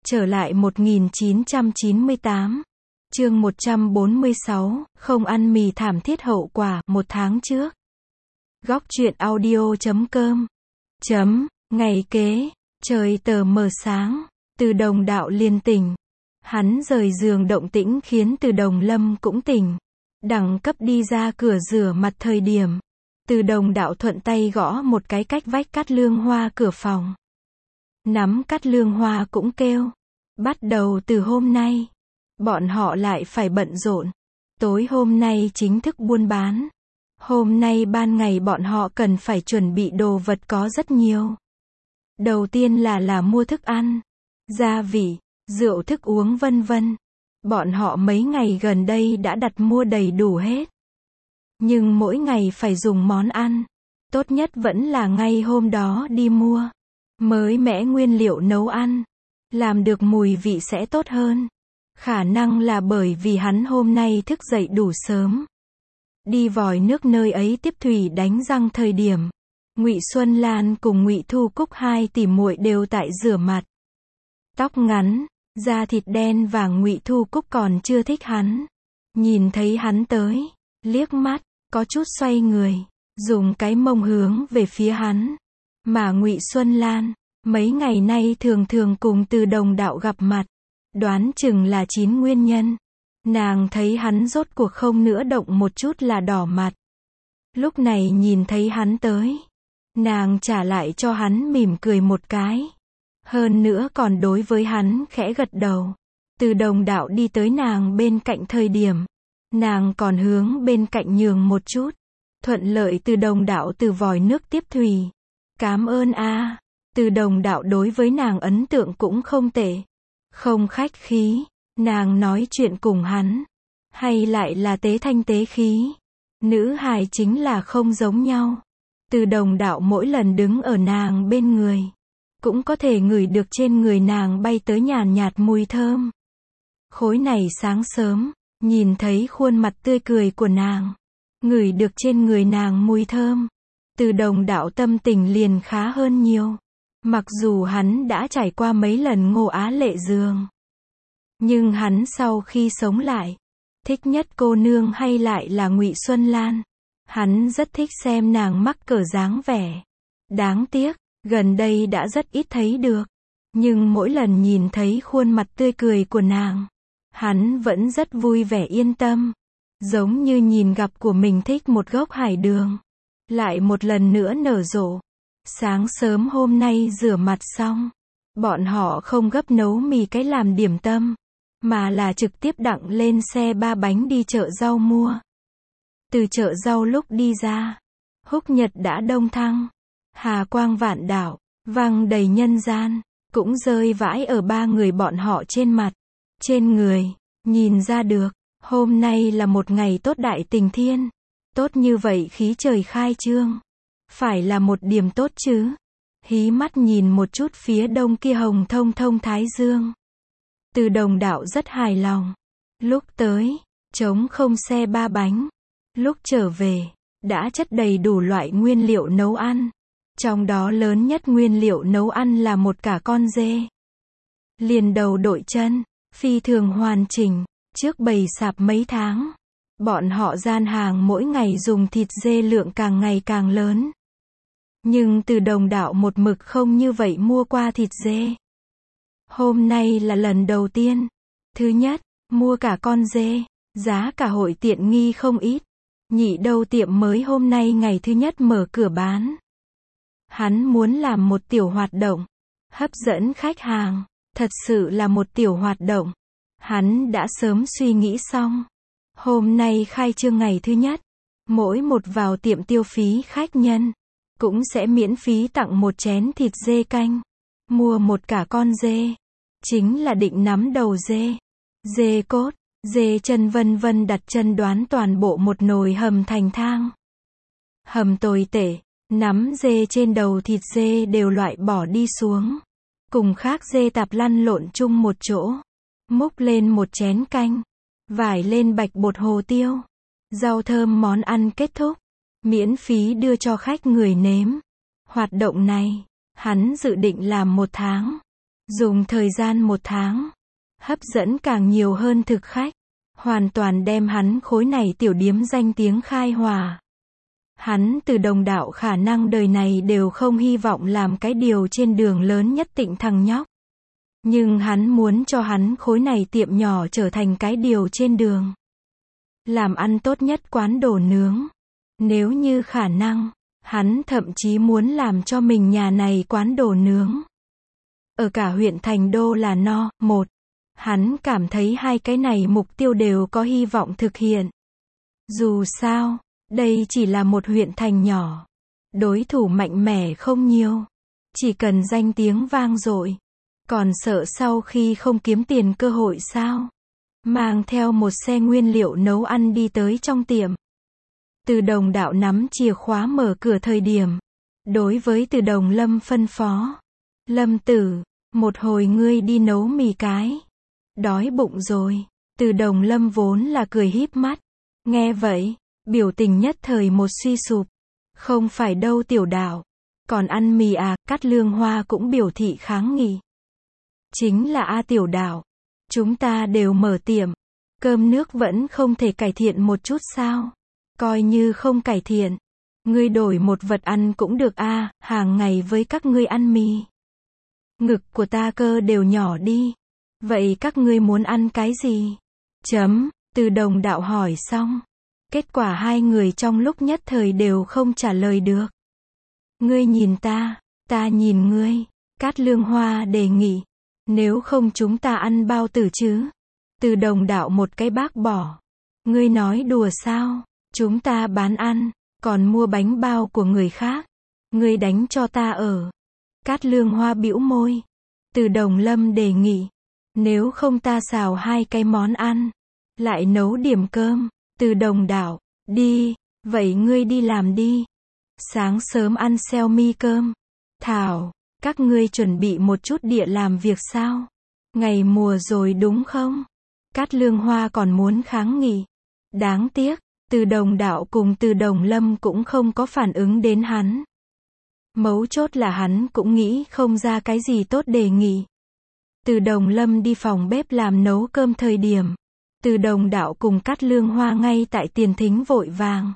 Trở lại 1998. Chương 146, không ăn mì thảm thiết hậu quả, 1 tháng trước. Góc truyện audio.com. Ngày kế, trời tờ mờ sáng, Từ Đồng Đạo liền tỉnh. Hắn rời giường động tĩnh khiến Từ Đồng Lâm cũng tỉnh. Đẳng cấp đi ra cửa rửa mặt thời điểm, Từ Đồng Đạo thuận tay gõ một cái cách vách Cát Lương Hoa cửa phòng. Nắm Cát Lương Hoa cũng kêu. Bắt đầu từ hôm nay, bọn họ lại phải bận rộn. Tối hôm nay chính thức buôn bán. Hôm nay ban ngày bọn họ cần phải chuẩn bị đồ vật có rất nhiều. Đầu tiên là mua thức ăn, gia vị, rượu thức uống vân vân. Bọn họ mấy ngày gần đây đã đặt mua đầy đủ hết. Nhưng mỗi ngày phải dùng món ăn, tốt nhất vẫn là ngay hôm đó đi mua. Mới mẻ nguyên liệu nấu ăn, làm được mùi vị sẽ tốt hơn. Khả năng là bởi vì hắn hôm nay thức dậy đủ sớm. Đi vòi nước nơi ấy tiếp thủy đánh răng thời điểm, Ngụy Xuân Lan cùng Ngụy Thu Cúc hai tỷ muội đều tại rửa mặt. Tóc ngắn, da thịt đen vàng, Ngụy Thu Cúc còn chưa thích hắn. Nhìn thấy hắn tới, liếc mắt, có chút xoay người, dùng cái mông hướng về phía hắn. Mà Ngụy Xuân Lan, mấy ngày nay thường thường cùng Từ Đồng Đạo gặp mặt, đoán chừng là 9 nguyên nhân. Nàng thấy hắn rốt cuộc không nữa động một chút là đỏ mặt. Lúc này nhìn thấy hắn tới, nàng trả lại cho hắn mỉm cười một cái. Hơn nữa còn đối với hắn khẽ gật đầu. Từ Đồng Đạo đi tới nàng bên cạnh thời điểm, nàng còn hướng bên cạnh nhường một chút. Thuận lợi Từ Đồng Đạo từ vòi nước tiếp thủy. Cảm ơn a. Từ Đồng Đạo đối với nàng ấn tượng cũng không tệ. Không khách khí, nàng nói chuyện cùng hắn, hay lại là tế thanh tế khí. Nữ hài chính là không giống nhau. Từ Đồng Đạo mỗi lần đứng ở nàng bên người, cũng có thể ngửi được trên người nàng bay tới nhàn nhạt mùi thơm. Khối này sáng sớm, nhìn thấy khuôn mặt tươi cười của nàng, ngửi được trên người nàng mùi thơm, Từ Đồng Đạo tâm tình liền khá hơn nhiều. Mặc dù hắn đã trải qua mấy lần Ngô Á Lệ giường, nhưng hắn sau khi sống lại, thích nhất cô nương hay lại là Ngụy Xuân Lan. Hắn rất thích xem nàng mắc cỡ dáng vẻ. Đáng tiếc, gần đây đã rất ít thấy được. Nhưng mỗi lần nhìn thấy khuôn mặt tươi cười của nàng, hắn vẫn rất vui vẻ yên tâm. Giống như nhìn gặp của mình thích một gốc hải đường, lại một lần nữa nở rộ. Sáng sớm hôm nay rửa mặt xong, bọn họ không gấp nấu mì cái làm điểm tâm, mà là trực tiếp đặng lên xe 3 bánh đi chợ rau mua. Từ chợ rau lúc đi ra, húc nhật đã đông thăng, hà quang vạn đảo, vang đầy nhân gian, cũng rơi vãi ở 3 người bọn họ trên mặt, trên người, nhìn ra được, hôm nay là một ngày tốt đại tình thiên. Tốt như vậy khí trời khai trương, phải là một điểm tốt chứ. Hí mắt nhìn một chút phía đông kia hồng thông thông thái dương, Từ Đồng Đạo rất hài lòng. Lúc tới, trống không xe 3 bánh. Lúc trở về, đã chất đầy đủ loại nguyên liệu nấu ăn. Trong đó lớn nhất nguyên liệu nấu ăn là một cả con dê. Liền đầu đội chân, phi thường hoàn chỉnh, trước bày sạp mấy tháng. Bọn họ gian hàng mỗi ngày dùng thịt dê lượng càng ngày càng lớn. Nhưng Từ Đồng Đạo một mực không như vậy mua qua thịt dê. Hôm nay là lần đầu tiên. Thứ nhất, mua cả con dê, giá cả hội tiện nghi không ít. Nhị đâu tiệm mới hôm nay ngày thứ nhất mở cửa bán. Hắn muốn làm một tiểu hoạt động, hấp dẫn khách hàng, thật sự là một tiểu hoạt động. Hắn đã sớm suy nghĩ xong. Hôm nay khai trương ngày thứ nhất, mỗi một vào tiệm tiêu phí khách nhân, cũng sẽ miễn phí tặng một chén thịt dê canh. Mua một cả con dê, chính là định nắm đầu dê, dê cốt, dê chân vân vân đặt chân đoán toàn bộ một nồi hầm thành thang. Hầm tồi tệ, nắm dê trên đầu thịt dê đều loại bỏ đi xuống. Cùng khác dê tạp lăn lộn chung một chỗ. Múc lên một chén canh, vải lên bạch bột hồ tiêu, rau thơm món ăn kết thúc. Miễn phí đưa cho khách người nếm. Hoạt động này, hắn dự định làm 1 tháng. Dùng thời gian 1 tháng, hấp dẫn càng nhiều hơn thực khách, hoàn toàn đem hắn khối này tiểu điếm danh tiếng khai hòa. Hắn Từ Đồng đạo khả năng đời này đều không hy vọng làm cái điều trên đường lớn nhất Tịnh thằng nhóc. Nhưng hắn muốn cho hắn khối này tiệm nhỏ trở thành cái điều trên đường. Làm ăn tốt nhất quán đồ nướng. Nếu như khả năng, hắn thậm chí muốn làm cho mình nhà này quán đồ nướng. Ở cả huyện Thành Đô là no, 1. Hắn cảm thấy hai cái này mục tiêu đều có hy vọng thực hiện. Dù sao, đây chỉ là một huyện thành nhỏ. Đối thủ mạnh mẽ không nhiều. Chỉ cần danh tiếng vang dội. Còn sợ sau khi không kiếm tiền cơ hội sao? Mang theo một xe nguyên liệu nấu ăn đi tới trong tiệm. Từ Đồng đạo nắm chìa khóa mở cửa thời điểm. Đối với Từ Đồng Lâm phân phó. Lâm tử, một hồi ngươi đi nấu mì cái. Đói bụng rồi. Từ Đồng Lâm vốn là cười híp mắt. Nghe vậy, biểu tình nhất thời một suy sụp. Không phải đâu tiểu đạo. Còn ăn mì à, Cát Lương Hoa cũng biểu thị kháng nghị. Chính là A tiểu đạo. Chúng ta đều mở tiệm. Cơm nước vẫn không thể cải thiện một chút sao? Coi như không cải thiện. Ngươi đổi một vật ăn cũng được a, hàng ngày với các ngươi ăn mì. Ngực của ta cơ đều nhỏ đi. Vậy các ngươi muốn ăn cái gì? Từ Đồng đạo hỏi xong. Kết quả hai người trong lúc nhất thời đều không trả lời được. Ngươi nhìn ta nhìn ngươi. Cát Lương Hoa đề nghị. Nếu không chúng ta ăn bao tử chứ? Từ Đồng đạo một cái bác bỏ. Ngươi nói đùa sao? Chúng ta bán ăn, còn mua bánh bao của người khác. Ngươi đánh cho ta ở. Cát Lương Hoa bĩu môi. Từ Đồng Lâm đề nghị. Nếu không ta xào hai cái món ăn. Lại nấu điểm cơm. Từ Đồng đạo. Đi, vậy ngươi đi làm đi. Sáng sớm ăn xeo mi cơm. Thảo, các ngươi chuẩn bị một chút địa làm việc sao? Ngày mùa rồi đúng không? Cát Lương Hoa còn muốn kháng nghị. Đáng tiếc, Từ Đồng đạo cùng Từ Đồng Lâm cũng không có phản ứng đến hắn. Mấu chốt là hắn cũng nghĩ không ra cái gì tốt đề nghị. Từ Đồng Lâm đi phòng bếp làm nấu cơm thời điểm. Từ Đồng đạo cùng Cát Lương Hoa ngay tại tiền thính vội vàng.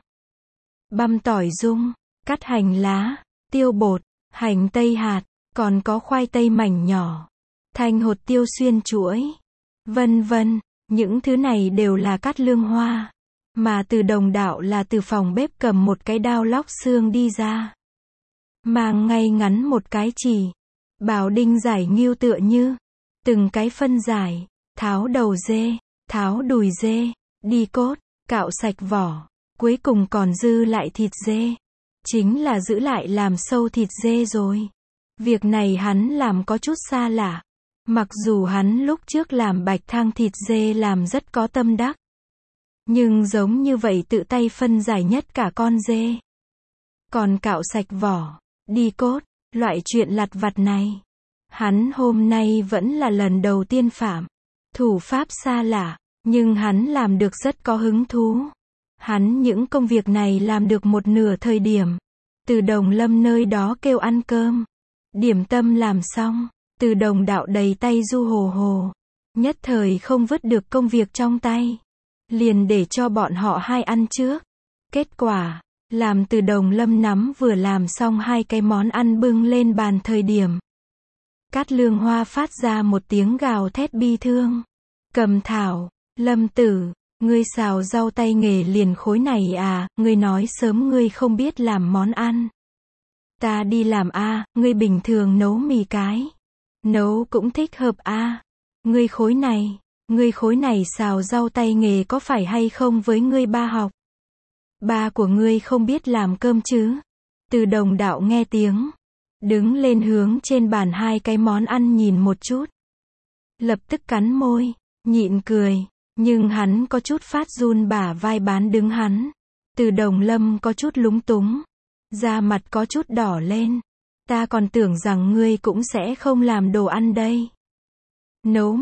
Băm tỏi dung, cắt hành lá, tiêu bột, hành tây hạt, còn có khoai tây mảnh nhỏ, thanh hột tiêu xuyên chuỗi, vân vân, những thứ này đều là Cát Lương Hoa. Mà Từ Đồng đạo là từ phòng bếp cầm một cái đao lóc xương đi ra. Mang ngay ngắn một cái chỉ. Bảo đinh giải nghêu tựa như. Từng cái phân giải. Tháo đầu dê. Tháo đùi dê. Đi cốt. Cạo sạch vỏ. Cuối cùng còn dư lại thịt dê. Chính là giữ lại làm sâu thịt dê rồi. Việc này hắn làm có chút xa lạ. Mặc dù hắn lúc trước làm bạch thang thịt dê làm rất có tâm đắc. Nhưng giống như vậy tự tay phân giải nhất cả con dê. Còn cạo sạch vỏ, đi cốt, loại chuyện lặt vặt này. Hắn hôm nay vẫn là lần đầu tiên phạm. Thủ pháp xa lạ, nhưng hắn làm được rất có hứng thú. Hắn những công việc này làm được một nửa thời điểm. Từ Đồng Lâm nơi đó kêu ăn cơm. Điểm tâm làm xong, Từ Đồng đạo đầy tay du hồ hồ. Nhất thời không vứt được công việc trong tay. Liền để cho bọn họ hai ăn trước. Kết quả, làm Từ Đồng Lâm nắm vừa làm xong hai cái món ăn bưng lên bàn thời điểm. Cát Lương Hoa phát ra một tiếng gào thét bi thương. Cầm thảo, Lâm tử, ngươi xào rau tay nghề liền khối này à, ngươi nói sớm ngươi không biết làm món ăn. Ta đi làm a, ngươi bình thường nấu mì cái. Nấu cũng thích hợp a. Ngươi khối này xào rau tay nghề có phải hay không với ngươi ba học? Ba của ngươi không biết làm cơm chứ? Từ Đồng đạo nghe tiếng. Đứng lên hướng trên bàn hai cái món ăn nhìn một chút. Lập tức cắn môi, nhịn cười. Nhưng hắn có chút phát run bả vai bán đứng hắn. Từ Đồng Lâm có chút lúng túng. Da mặt có chút đỏ lên. Ta còn tưởng rằng ngươi cũng sẽ không làm đồ ăn đây. Nấu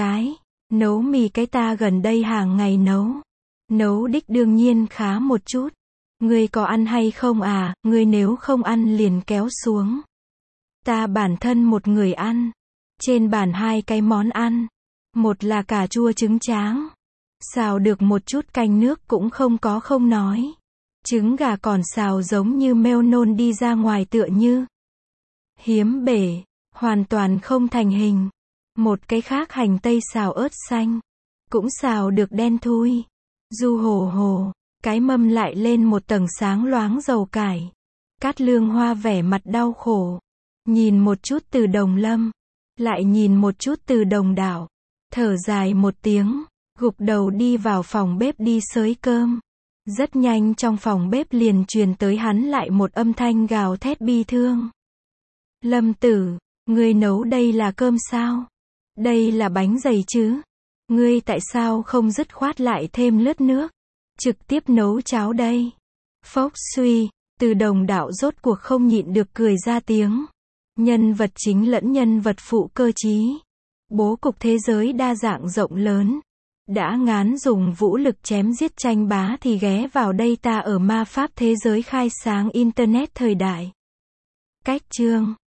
mì cái ta gần đây hàng ngày nấu. Nấu đích đương nhiên khá một chút. Ngươi có ăn hay không à, ngươi nếu không ăn liền kéo xuống. Ta bản thân một người ăn. Trên bàn hai cái món ăn. Một là cà chua trứng tráng. Xào được một chút canh nước cũng không có không nói. Trứng gà còn xào giống như meo nôn đi ra ngoài tựa như hiếm bể, hoàn toàn không thành hình. Một cái khác hành tây xào ớt xanh. Cũng xào được đen thui. Du hồ hồ, cái mâm lại lên một tầng sáng loáng dầu cải. Cát Lương Hoa vẻ mặt đau khổ. Nhìn một chút Từ Đồng Lâm. Lại nhìn một chút Từ Đồng Đảo. Thở dài một tiếng. Gục đầu đi vào phòng bếp đi xới cơm. Rất nhanh trong phòng bếp liền truyền tới hắn lại một âm thanh gào thét bi thương. Lâm tử, ngươi nấu đây là cơm sao? Đây là bánh dày chứ? Ngươi tại sao không dứt khoát lại thêm lướt nước? Trực tiếp nấu cháo đây. Phốc suy, Từ Đồng Đạo rốt cuộc không nhịn được cười ra tiếng. Nhân vật chính lẫn nhân vật phụ cơ trí. Bố cục thế giới đa dạng rộng lớn. Đã ngán dùng vũ lực chém giết tranh bá thì ghé vào đây ta ở ma pháp thế giới khai sáng Internet thời đại. Cách chương